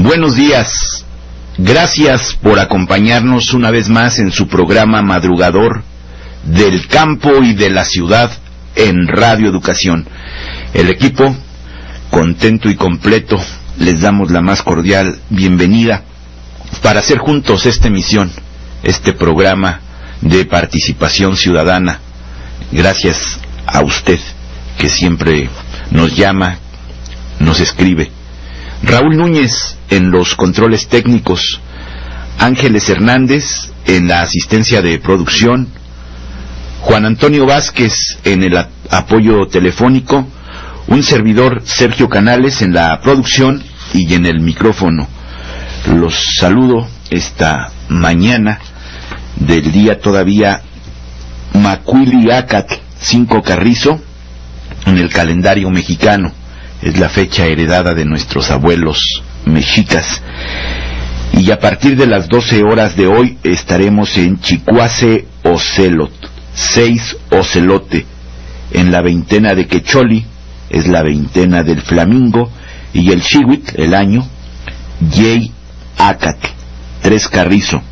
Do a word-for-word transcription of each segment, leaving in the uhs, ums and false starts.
Buenos días. Gracias por acompañarnos una vez más en su programa madrugador del campo y de la ciudad en Radio Educación. El equipo, contento y completo, les damos la más cordial bienvenida para hacer juntos esta emisión, este programa de participación ciudadana. Gracias a usted que siempre nos llama, nos escribe. Raúl Núñez en los controles técnicos, Ángeles Hernández en la asistencia de producción, Juan Antonio Vázquez en el apoyo telefónico, un servidor Sergio Canales en la producción y en el micrófono. Los saludo esta mañana del día todavía Macuiliacatl cinco Carrizo en el calendario mexicano. Es la fecha heredada de nuestros abuelos mexicas. Y a partir de las doce horas de hoy estaremos en Chicuase Ocelot, seis Ocelote, en la veintena de Quecholi, es la veintena del Flamingo, y el Xihuitl, el año, Yey Acatl, tres Carrizo.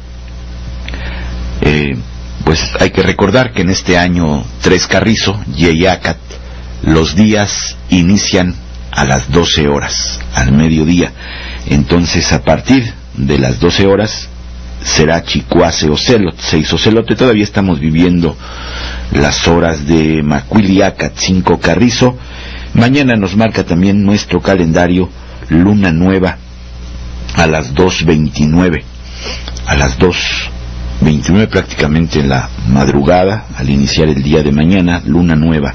Eh, pues hay que recordar que en este año tres Carrizo, Yey Acatl, los días inician a las doce horas, al mediodía. Entonces a partir de las doce horas será Chicuase Ocelot, seis Ocelote. Todavía estamos viviendo las horas de Macuiliacatl, cinco Carrizo. Mañana nos marca también nuestro calendario luna nueva a las dos veintinueve, a las dos veintinueve prácticamente en la madrugada, al iniciar el día de mañana, luna nueva.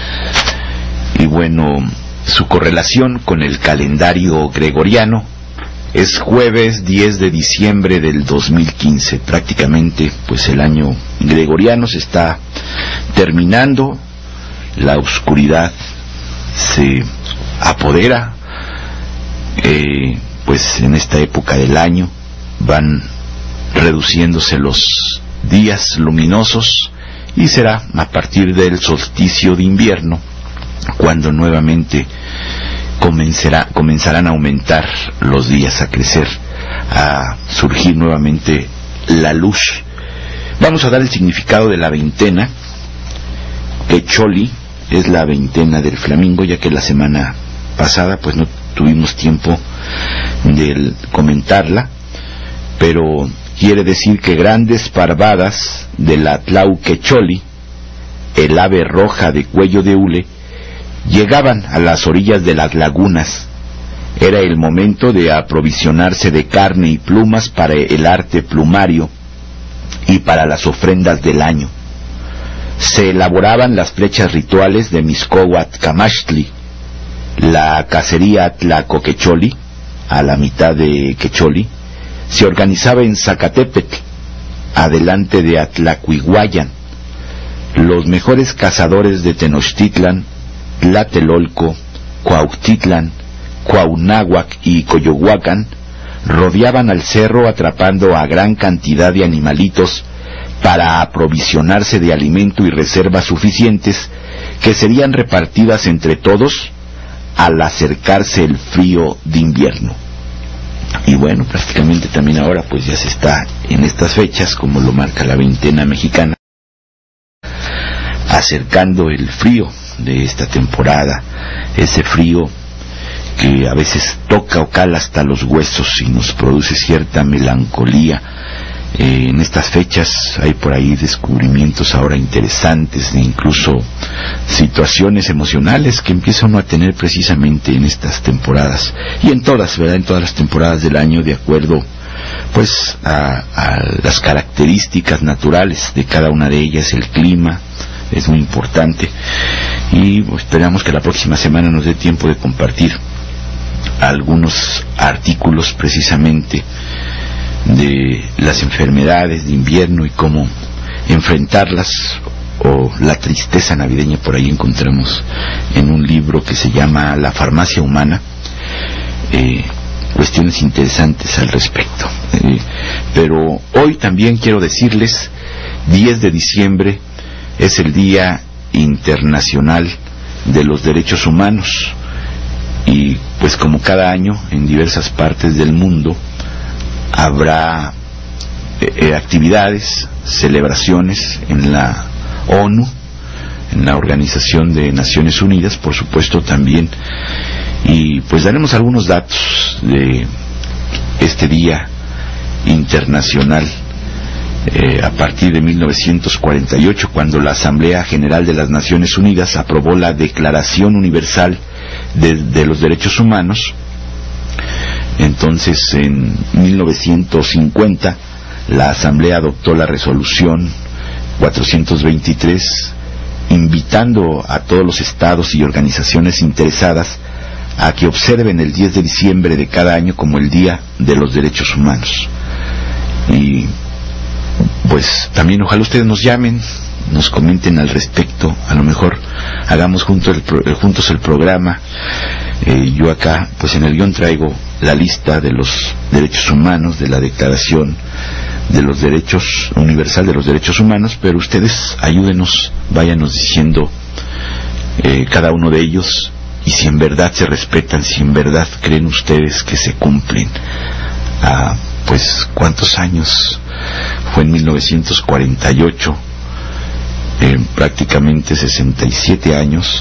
Y bueno, su correlación con el calendario gregoriano es jueves diez de diciembre del dos mil quince. Prácticamente pues el año gregoriano se está terminando, la oscuridad se apodera, eh, pues en esta época del año van reduciéndose los días luminosos y será a partir del solsticio de invierno cuando nuevamente comenzará, comenzarán a aumentar los días, a crecer, a surgir nuevamente la luz. Vamos a dar el significado de la veintena. Quecholi es la veintena del Flamingo, ya que la semana pasada pues no tuvimos tiempo de comentarla, pero quiere decir que grandes parvadas de la Tlauquecholi, el ave roja de cuello de hule, llegaban a las orillas de las lagunas. Era el momento de aprovisionarse de carne y plumas para el arte plumario y para las ofrendas del año. Se elaboraban las flechas rituales de Mixcoatl Camachtli, la cacería Tlacoquecholi, a la mitad de Quecholi, se organizaba en Zacatepetl, adelante de Atlacuiguayan. Los mejores cazadores de Tenochtitlan, Tlatelolco, Cuautitlan, Cuauhnáhuac y Coyohuacan rodeaban al cerro atrapando a gran cantidad de animalitos para aprovisionarse de alimento y reservas suficientes que serían repartidas entre todos al acercarse el frío de invierno. Y bueno, prácticamente también ahora pues ya se está en estas fechas, como lo marca la veintena mexicana, acercando el frío de esta temporada, ese frío que a veces toca o cala hasta los huesos y nos produce cierta melancolía. Eh, en estas fechas hay por ahí descubrimientos ahora interesantes de incluso situaciones emocionales que empieza uno a tener precisamente en estas temporadas, y en todas, ¿verdad? En todas las temporadas del año, de acuerdo pues a, a las características naturales de cada una de ellas. El clima es muy importante y pues, esperamos que la próxima semana nos dé tiempo de compartir algunos artículos precisamente de las enfermedades de invierno y cómo enfrentarlas, o la tristeza navideña. Por ahí encontramos en un libro que se llama La farmacia humana eh, cuestiones interesantes al respecto. Eh, pero hoy también quiero decirles, diez de diciembre es el Día Internacional de los Derechos Humanos, y pues como cada año en diversas partes del mundo habrá eh, actividades, celebraciones en la ONU, en la Organización de Naciones Unidas, por supuesto también, y pues daremos algunos datos de este día internacional eh, a partir de mil novecientos cuarenta y ocho, cuando la Asamblea General de las Naciones Unidas aprobó la Declaración Universal de, de los Derechos Humanos. Entonces, en mil novecientos cincuenta, la Asamblea adoptó la resolución cuatrocientos veintitrés, invitando a todos los estados y organizaciones interesadas a que observen el diez de diciembre de cada año como el Día de los Derechos Humanos. Y pues también ojalá ustedes nos llamen, nos comenten al respecto, a lo mejor hagamos junto el pro, juntos el programa. Eh, yo acá, pues en el guión traigo la lista de los derechos humanos, de la Declaración de los Derechos Universal de los Derechos Humanos, pero ustedes ayúdenos, váyanos diciendo eh, cada uno de ellos, y si en verdad se respetan, si en verdad creen ustedes que se cumplen. Ah, pues cuántos años fue en mil novecientos cuarenta y ocho, eh, prácticamente sesenta y siete años,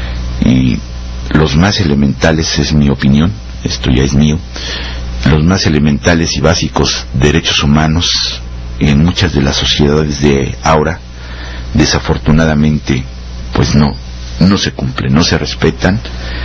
y los más elementales, es mi opinión, esto ya es mío, los más elementales y básicos derechos humanos en muchas de las sociedades de ahora, desafortunadamente, pues no, no se cumplen, no se respetan.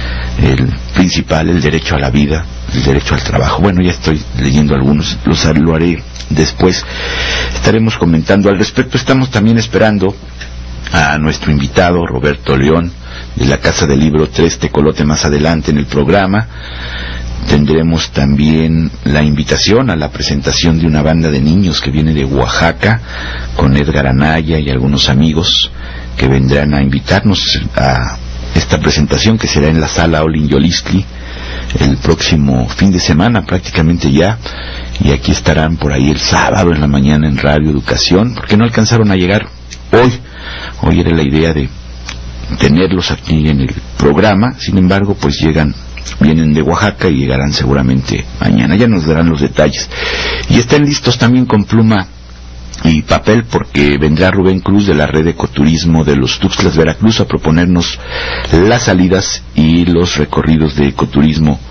El principal, el derecho a la vida, el derecho al trabajo. Bueno, ya estoy leyendo algunos, los lo haré después. Estaremos comentando al respecto. Estamos también esperando a nuestro invitado, Roberto León, de la Casa del Libro Tres Tecolote, más adelante en el programa. Tendremos también la invitación a la presentación de una banda de niños que viene de Oaxaca, con Edgar Anaya y algunos amigos que vendrán a invitarnos a esta presentación, que será en la Sala Olin Yolistli el próximo fin de semana, prácticamente ya, y aquí estarán por ahí el sábado en la mañana en Radio Educación, porque no alcanzaron a llegar hoy. Hoy era la idea de tenerlos aquí en el programa, sin embargo, pues llegan, vienen de Oaxaca y llegarán seguramente mañana, ya nos darán los detalles. Y estén listos también con pluma y papel, porque vendrá Rubén Cruz de la Red de Ecoturismo de los Tuxtlas, Veracruz, a proponernos las salidas y los recorridos de ecoturismo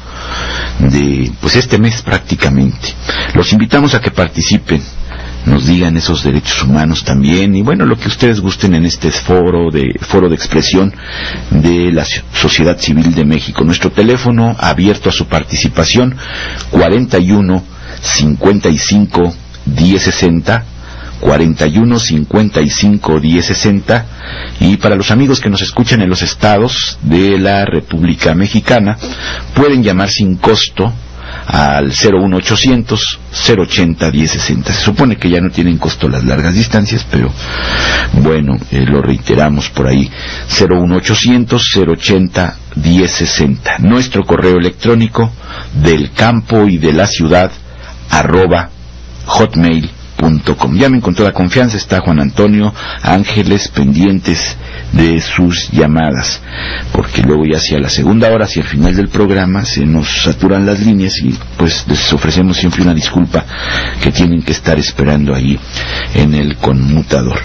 de pues este mes prácticamente. Los invitamos a que participen, nos digan esos derechos humanos también, y bueno, lo que ustedes gusten en este foro de foro de expresión de la sociedad civil de México. Nuestro teléfono abierto a su participación, cuarenta y uno, cincuenta y cinco, diez sesenta, cuarenta y uno, cincuenta y cinco, diez sesenta, y para los amigos que nos escuchan en los estados de la República Mexicana, pueden llamar sin costo al cero uno ochocientos, cero ochenta, diez sesenta. Se supone que ya no tienen costo las largas distancias, pero bueno, eh, lo reiteramos por ahí, cero uno ochocientos, cero ochenta, diez sesenta. Nuestro correo electrónico, del campo y de la ciudad, arroba hotmail punto com. Llamen con toda confianza, está Juan Antonio Ángeles pendientes de sus llamadas, porque luego ya hacia la segunda hora, hacia el final del programa, se nos saturan las líneas y pues les ofrecemos siempre una disculpa, que tienen que estar esperando ahí en el conmutador.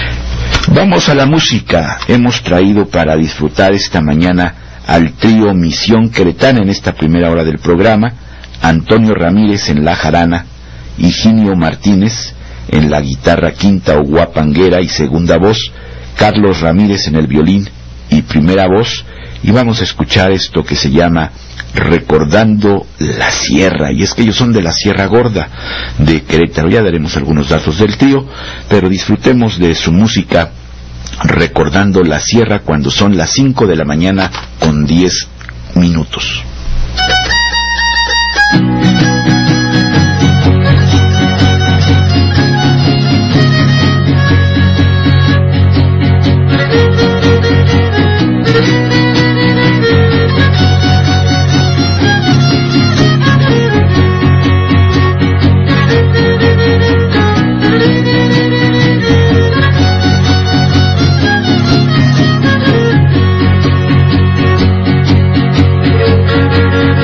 Vamos a la música. Hemos traído para disfrutar esta mañana al trío Misión Queretana en esta primera hora del programa: Antonio Ramírez en la jarana, Higinio Martínez en la guitarra quinta o guapanguera y segunda voz, Carlos Ramírez en el violín y primera voz, y vamos a escuchar esto que se llama Recordando la Sierra, y es que ellos son de la Sierra Gorda de Querétaro. Ya daremos algunos datos del trío, pero disfrutemos de su música, Recordando la Sierra, cuando son las cinco de la mañana con diez minutos. Thank you.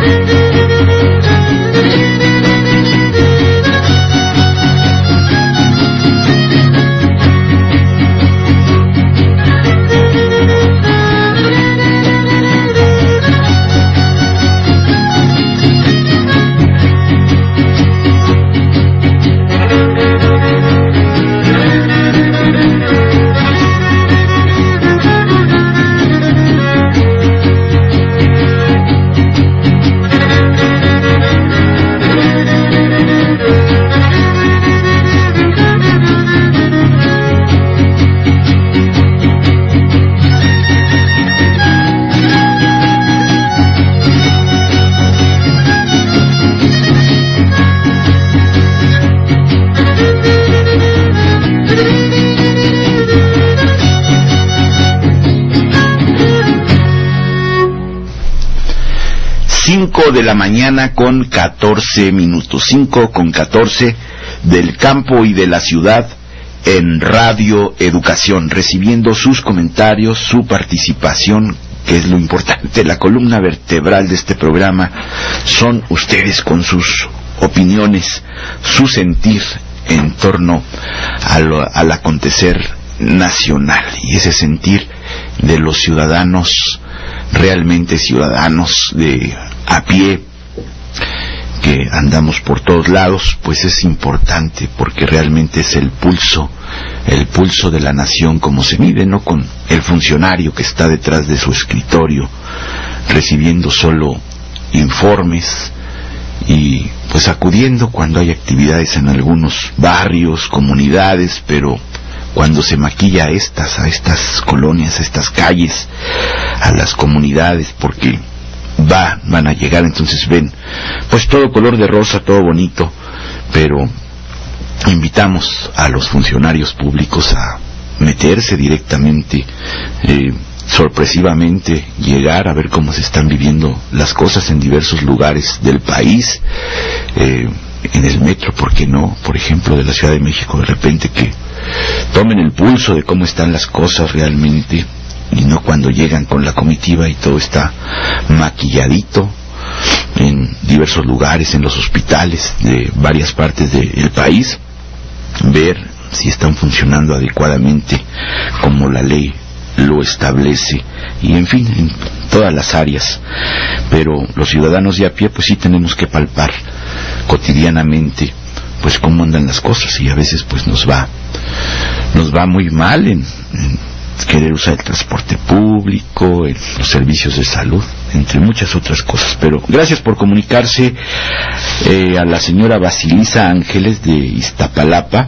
cinco de la mañana con catorce minutos, cinco con catorce del campo y de la ciudad en Radio Educación, recibiendo sus comentarios, su participación, que es lo importante. La columna vertebral de este programa son ustedes con sus opiniones, su sentir en torno a lo, al acontecer nacional, y ese sentir de los ciudadanos, realmente ciudadanos de a pie, que andamos por todos lados, pues es importante, porque realmente es el pulso, el pulso de la nación, como se mide, no con el funcionario que está detrás de su escritorio, recibiendo solo informes y pues acudiendo cuando hay actividades en algunos barrios, comunidades, pero cuando se maquilla a estas, a estas colonias, a estas calles, a las comunidades, porque va, van a llegar, entonces ven, pues todo color de rosa, todo bonito, pero invitamos a los funcionarios públicos a meterse directamente, eh, sorpresivamente, llegar a ver cómo se están viviendo las cosas en diversos lugares del país, eh, en el metro, ¿por qué no? Por ejemplo, de la Ciudad de México, de repente que tomen el pulso de cómo están las cosas realmente, y no cuando llegan con la comitiva y todo está maquilladito en diversos lugares, en los hospitales de varias partes del país, ver si están funcionando adecuadamente como la ley lo establece, y en fin, en todas las áreas. Pero los ciudadanos de a pie pues sí tenemos que palpar cotidianamente pues cómo andan las cosas, y a veces pues nos va nos va muy mal en, en querer usar el transporte público, en los servicios de salud, entre muchas otras cosas. Pero gracias por comunicarse eh, a la señora Basilisa Ángeles de Iztapalapa,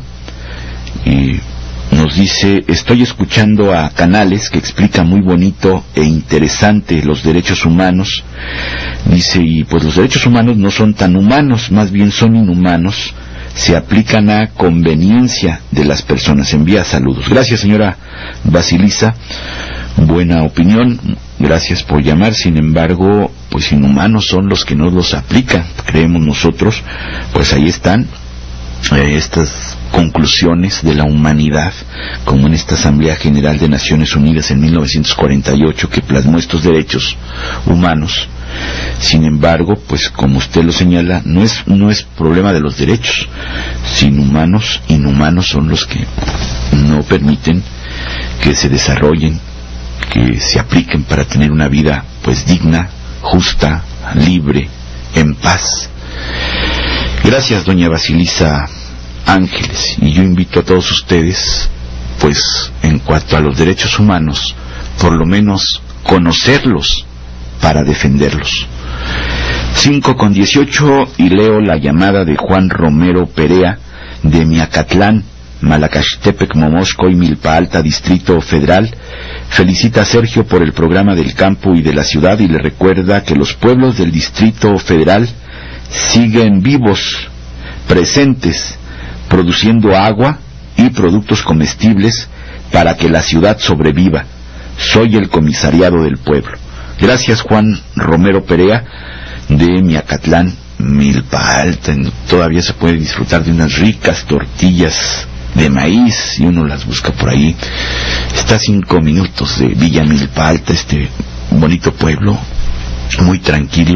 y nos dice: estoy escuchando a Canales, que explica muy bonito e interesante los derechos humanos. Dice, y pues los derechos humanos no son tan humanos, más bien son inhumanos, se aplican a conveniencia de las personas. Envía saludos. Gracias, señora Basilisa, buena opinión, gracias por llamar. Sin embargo, pues inhumanos son los que no los aplican, creemos nosotros. Pues ahí están eh, estas conclusiones de la humanidad, como en esta Asamblea General de Naciones Unidas en mil novecientos cuarenta y ocho, que plasmó estos derechos humanos. Sin embargo, pues como usted lo señala, no es no es problema de los derechos. Sin humanos, inhumanos son los que no permiten que se desarrollen, que se apliquen para tener una vida pues digna, justa, libre, en paz. Gracias, doña Basilisa Ángeles, y yo invito a todos ustedes, pues en cuanto a los derechos humanos, por lo menos conocerlos para defenderlos. Cinco con dieciocho, y leo la llamada de Juan Romero Perea de Miacatlán, Malacaxtepec, Momosco y Milpa Alta, Distrito Federal. Felicita a Sergio por el programa del campo y de la ciudad, y le recuerda que los pueblos del Distrito Federal siguen vivos, presentes, produciendo agua y productos comestibles para que la ciudad sobreviva. Soy el comisariado del pueblo. Gracias, Juan Romero Perea de Miacatlán, Milpa Alta. Todavía se puede disfrutar de unas ricas tortillas de maíz, y uno las busca por ahí. Está a cinco minutos de Villa Milpa Alta, este bonito pueblo, muy tranquilo,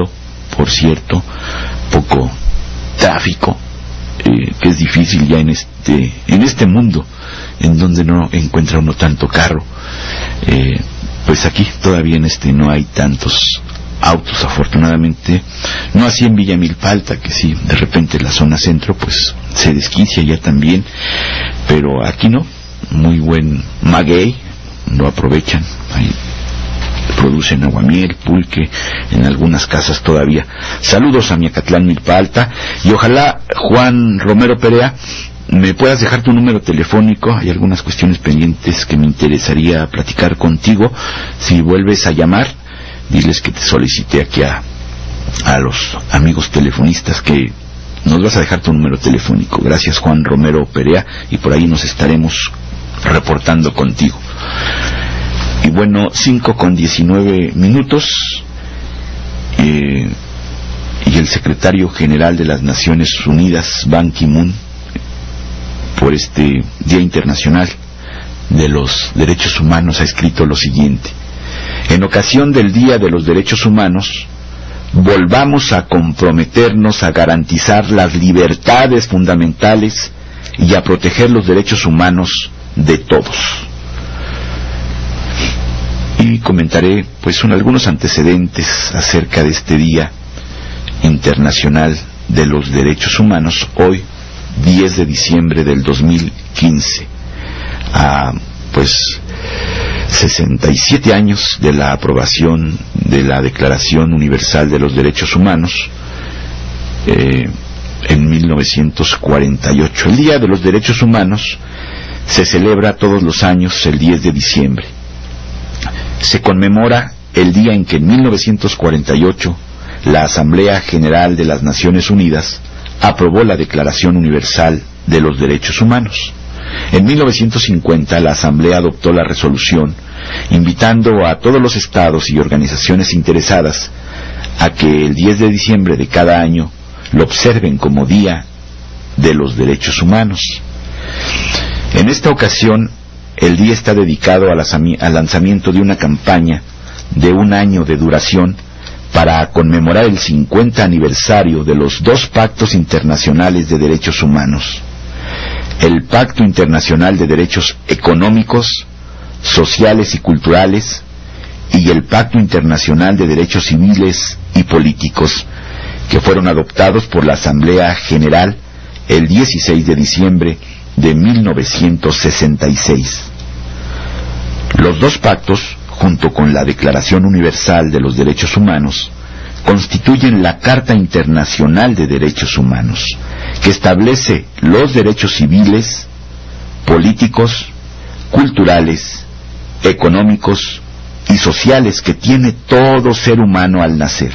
por cierto, poco tráfico, eh, que es difícil ya en este en este mundo en donde no encuentra uno tanto carro. Eh, pues aquí todavía en este no hay tantos autos, afortunadamente, no así en Villa Milpa Alta, que sí, de repente la zona centro pues se desquicia ya también, pero aquí no. Muy buen maguey, lo aprovechan, ahí producen aguamiel, pulque, en algunas casas todavía. Saludos a Miacatlán, Milpa Alta, y ojalá, Juan Romero Perea, me puedas dejar tu número telefónico. Hay algunas cuestiones pendientes que me interesaría platicar contigo. Si vuelves a llamar, diles que te solicité aquí a, a los amigos telefonistas que nos vas a dejar tu número telefónico. Gracias, Juan Romero Perea, y por ahí nos estaremos reportando contigo. Y bueno, cinco con diecinueve minutos, eh, y el secretario general de las Naciones Unidas, Ban Ki-moon, por este Día Internacional de los Derechos Humanos, ha escrito lo siguiente: en ocasión del Día de los Derechos Humanos, volvamos a comprometernos a garantizar las libertades fundamentales y a proteger los derechos humanos de todos. Y comentaré pues son algunos antecedentes acerca de este Día Internacional de los Derechos Humanos, hoy diez de diciembre del dos mil quince, a pues sesenta y siete años de la aprobación de la Declaración Universal de los Derechos Humanos, eh, en mil novecientos cuarenta y ocho. El Día de los Derechos Humanos se celebra todos los años el diez de diciembre. Se conmemora el día en que en mil novecientos cuarenta y ocho la Asamblea General de las Naciones Unidas aprobó la Declaración Universal de los Derechos Humanos. En mil novecientos cincuenta la Asamblea adoptó la resolución invitando a todos los estados y organizaciones interesadas a que el diez de diciembre de cada año lo observen como Día de los Derechos Humanos. En esta ocasión, el día está dedicado al lanzamiento de una campaña de un año de duración para conmemorar el cincuenta aniversario de los dos pactos internacionales de derechos humanos: el Pacto Internacional de Derechos Económicos, Sociales y Culturales, y el Pacto Internacional de Derechos Civiles y Políticos, que fueron adoptados por la Asamblea General el dieciséis de diciembre de mil novecientos sesenta y seis. Los dos pactos, junto con la Declaración Universal de los Derechos Humanos, constituyen la Carta Internacional de Derechos Humanos, que establece los derechos civiles, políticos, culturales, económicos y sociales que tiene todo ser humano al nacer.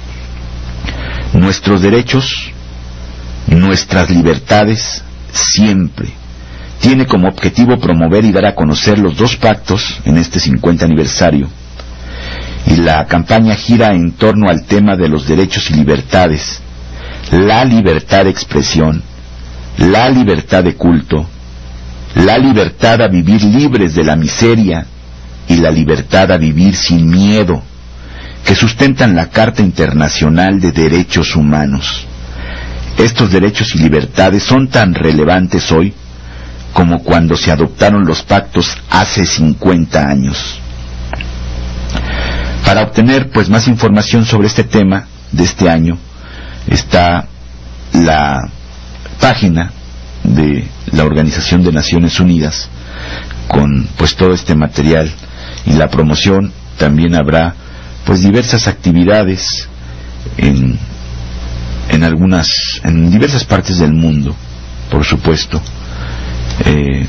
Nuestros derechos, nuestras libertades, siempre tiene como objetivo promover y dar a conocer los dos pactos en este cincuenta aniversario. Y la campaña gira en torno al tema de los derechos y libertades, la libertad de expresión, la libertad de culto, la libertad a vivir libres de la miseria y la libertad a vivir sin miedo, que sustentan la Carta Internacional de Derechos Humanos. Estos derechos y libertades son tan relevantes hoy como cuando se adoptaron los pactos hace cincuenta años. Para obtener pues más información sobre este tema de este año está la página de la Organización de Naciones Unidas con pues todo este material y la promoción. También habrá pues diversas actividades en en algunas en diversas partes del mundo, por supuesto, eh,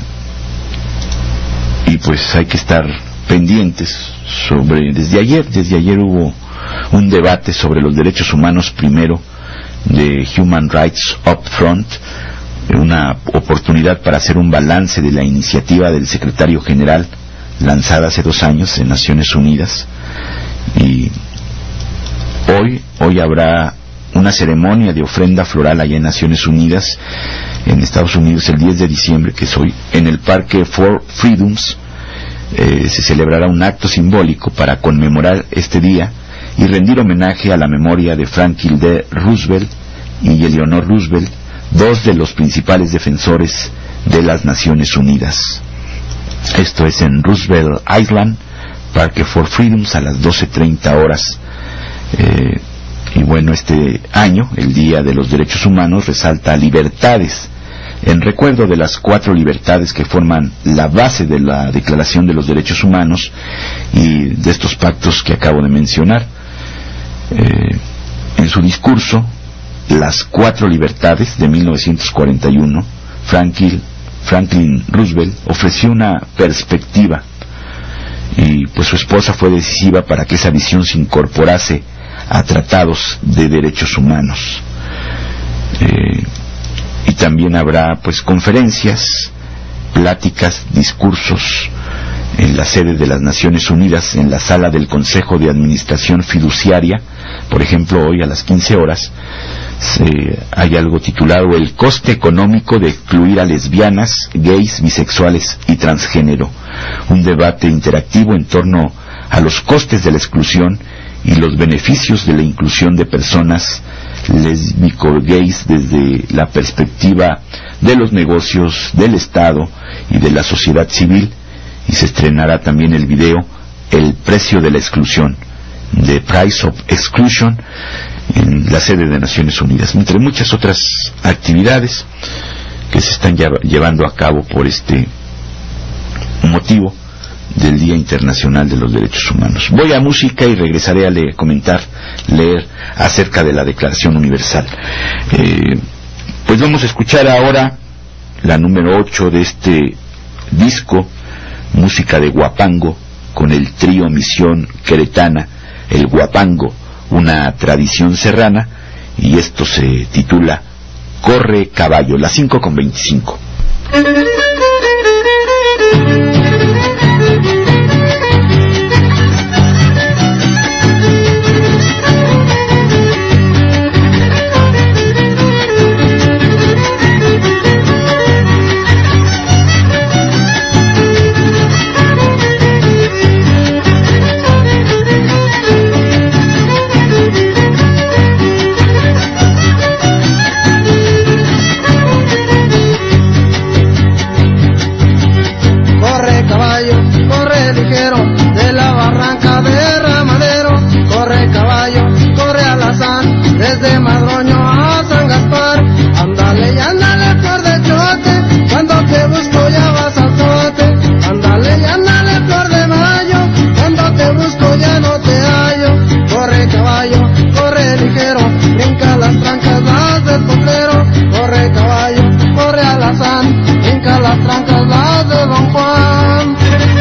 y pues hay que estar pendientes sobre desde ayer desde ayer hubo un debate sobre los derechos humanos primero de Human Rights Upfront, una oportunidad para hacer un balance de la iniciativa del secretario general lanzada hace dos años en Naciones Unidas. Y hoy hoy habrá una ceremonia de ofrenda floral allá en Naciones Unidas, en Estados Unidos, el diez de diciembre, que es hoy, en el Parque Four Freedoms. Eh, se celebrará un acto simbólico para conmemorar este día y rendir homenaje a la memoria de Franklin D. Roosevelt y Eleanor Roosevelt, dos de los principales defensores de las Naciones Unidas. Esto es en Roosevelt Island, Parque for Freedoms, a las doce treinta horas. Eh, y bueno, este año, el Día de los Derechos Humanos, resalta libertades, en recuerdo de las cuatro libertades que forman la base de la Declaración de los Derechos Humanos y de estos pactos que acabo de mencionar. Eh, en su discurso, Las Cuatro Libertades, de mil novecientos cuarenta y uno, Franklin, Franklin Roosevelt ofreció una perspectiva, y pues su esposa fue decisiva para que esa visión se incorporase a tratados de derechos humanos. Eh, y también habrá pues conferencias, pláticas, discursos en la sede de las Naciones Unidas, en la sala del Consejo de Administración Fiduciaria. Por ejemplo, hoy a las quince horas se, hay algo titulado El coste económico de excluir a lesbianas, gays, bisexuales y transgénero, un debate interactivo en torno a los costes de la exclusión y los beneficios de la inclusión de personas lésbico-gays desde la perspectiva de los negocios, del Estado y de la sociedad civil. Y se estrenará también el video El precio de la exclusión, The Price of Exclusion, en la sede de Naciones Unidas, entre muchas otras actividades que se están llevando a cabo por este motivo del Día Internacional de los Derechos Humanos. Voy a música y regresaré a leer, comentar, leer acerca de la Declaración Universal. Eh, pues vamos a escuchar ahora la número ocho de este disco, música de Huapango, con el trío Misión Queretana, el Huapango, una tradición serrana, y esto se titula Corre Caballo, las cinco con veinticinco. Desde Madroño a San Gaspar, ándale y ándale flor de chote, cuando te busco ya vas al trote, ándale y ándale flor de mayo, cuando te busco ya no te hallo, corre caballo, corre ligero, brinca las trancas las del potrero, corre caballo, corre alazán, brinca las trancas las de Don Juan.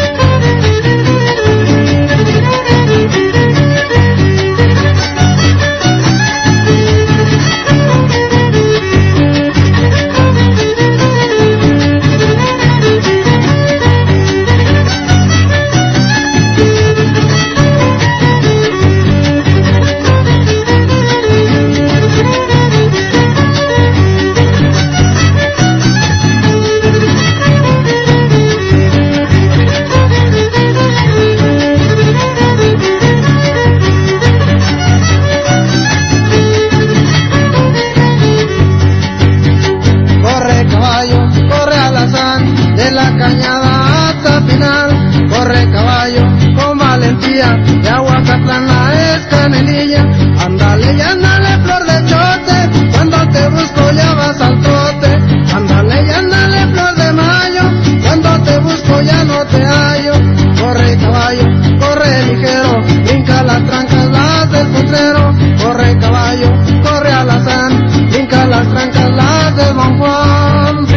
Cañada hasta final, corre caballo con valentía, de Aguacatlán a Escanelilla, ándale y ándale flor de chote, cuando te busco ya vas al trote, ándale y ándale flor de mayo, cuando te busco ya no te hallo, corre caballo, corre ligero, brinca las trancas las del potrero, corre caballo, corre alazán, brinca las trancas las de Don Juan.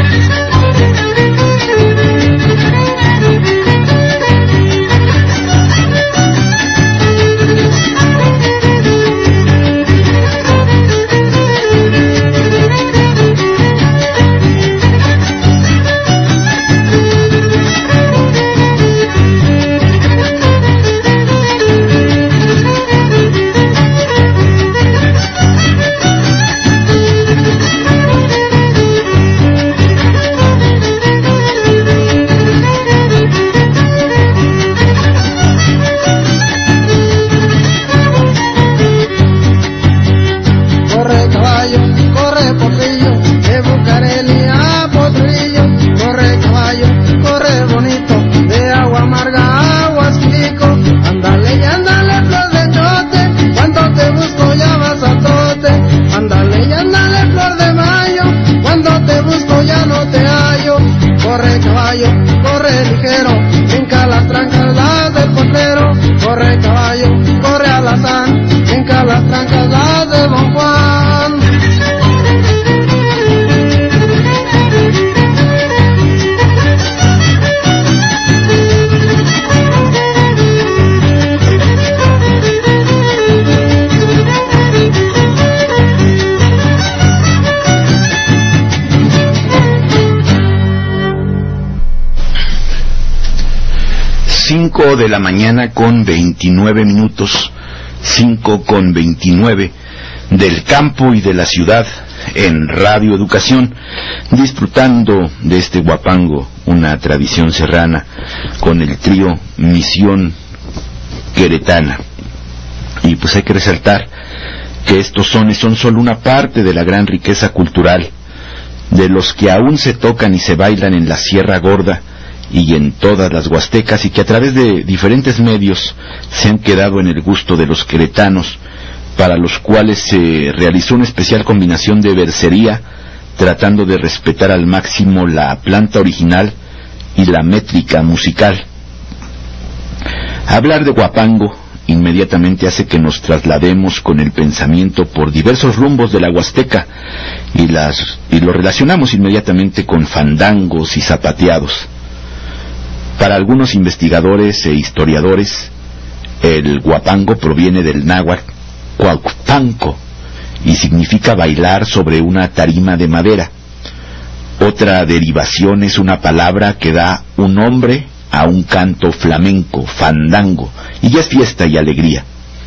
la de Don Juan. Cinco de la mañana con veintinueve minutos, cinco con veintinueve, del campo y de la ciudad en Radio Educación, disfrutando de este guapango, una tradición serrana, con el trío Misión Queretana. Y pues hay que resaltar que estos sones son solo una parte de la gran riqueza cultural, de los que aún se tocan y se bailan en la Sierra Gorda y en todas las huastecas, y que a través de diferentes medios se han quedado en el gusto de los queretanos, para los cuales se realizó una especial combinación de versería, tratando de respetar al máximo la planta original y la métrica musical. Hablar de guapango inmediatamente hace que nos traslademos con el pensamiento por diversos rumbos de la huasteca, y, las, y lo relacionamos inmediatamente con fandangos y zapateados. Para algunos investigadores e historiadores, el guapango proviene del náhuatl cuauhtanco y significa bailar sobre una tarima de madera. Otra derivación es una palabra que da un nombre a un canto flamenco, fandango, y ya es fiesta y alegría.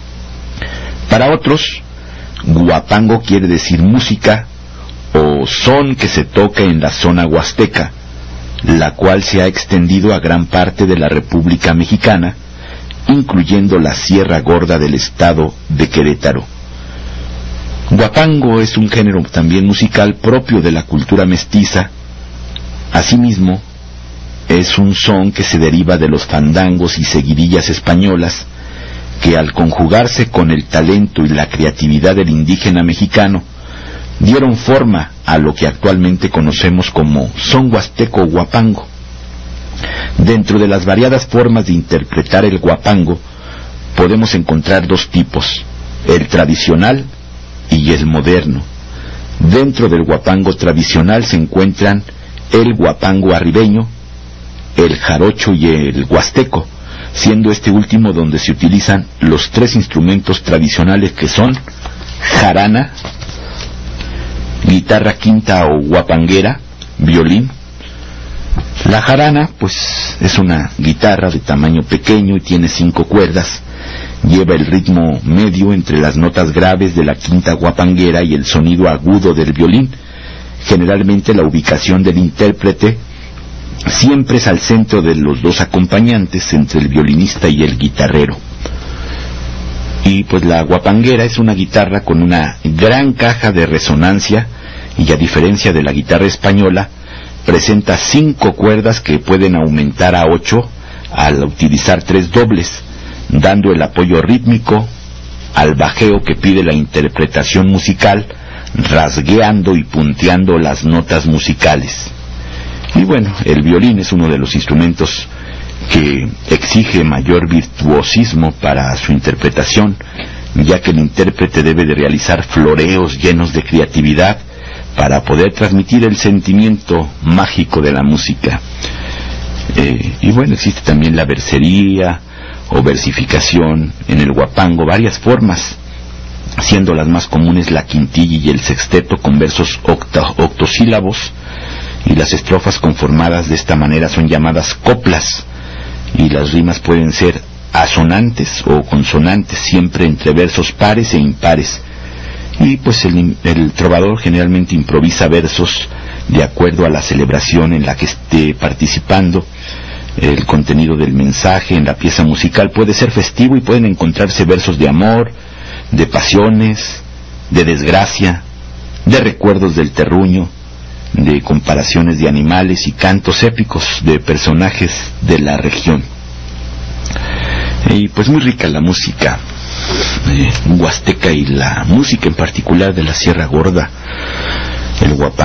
Para otros, guapango quiere decir música o son que se toca en la zona huasteca, la cual se ha extendido a gran parte de la República Mexicana, incluyendo la Sierra Gorda del estado de Querétaro. Guapango es un género también musical propio de la cultura mestiza. Asimismo, es un son que se deriva de los fandangos y seguidillas españolas, que al conjugarse con el talento y la creatividad del indígena mexicano, dieron forma a lo que actualmente conocemos como son huasteco guapango. Dentro de las variadas formas de interpretar el guapango, podemos encontrar dos tipos, el tradicional y el moderno. Dentro del guapango tradicional se encuentran el guapango arribeño, el jarocho y el huasteco, siendo este último donde se utilizan los tres instrumentos tradicionales que son jarana, guitarra quinta o guapanguera, violín. La jarana, pues, es una guitarra de tamaño pequeño y tiene cinco cuerdas. Lleva el ritmo medio entre las notas graves de la quinta guapanguera y el sonido agudo del violín. Generalmente la ubicación del intérprete siempre es al centro de los dos acompañantes, entre el violinista y el guitarrero. Y pues la guapanguera es una guitarra con una gran caja de resonancia, y a diferencia de la guitarra española, presenta cinco cuerdas que pueden aumentar a ocho al utilizar tres dobles, dando el apoyo rítmico al bajeo que pide la interpretación musical, rasgueando y punteando las notas musicales. Y bueno, el violín es uno de los instrumentos que exige mayor virtuosismo para su interpretación, ya que el intérprete debe de realizar floreos llenos de creatividad para poder transmitir el sentimiento mágico de la música. Eh, y bueno, existe también la versería o versificación en el guapango, varias formas, siendo las más comunes la quintilla y el sexteto con versos octo, octosílabos, y las estrofas conformadas de esta manera son llamadas coplas, y las rimas pueden ser asonantes o consonantes, siempre entre versos pares e impares. Y pues el, el trovador generalmente improvisa versos de acuerdo a la celebración en la que esté participando. El contenido del mensaje en la pieza musical puede ser festivo y pueden encontrarse versos de amor, de pasiones, de desgracia, de recuerdos del terruño, de comparaciones de animales y cantos épicos de personajes de la región. Y pues muy rica la música eh, huasteca, y la música en particular de la Sierra Gorda, el guapango.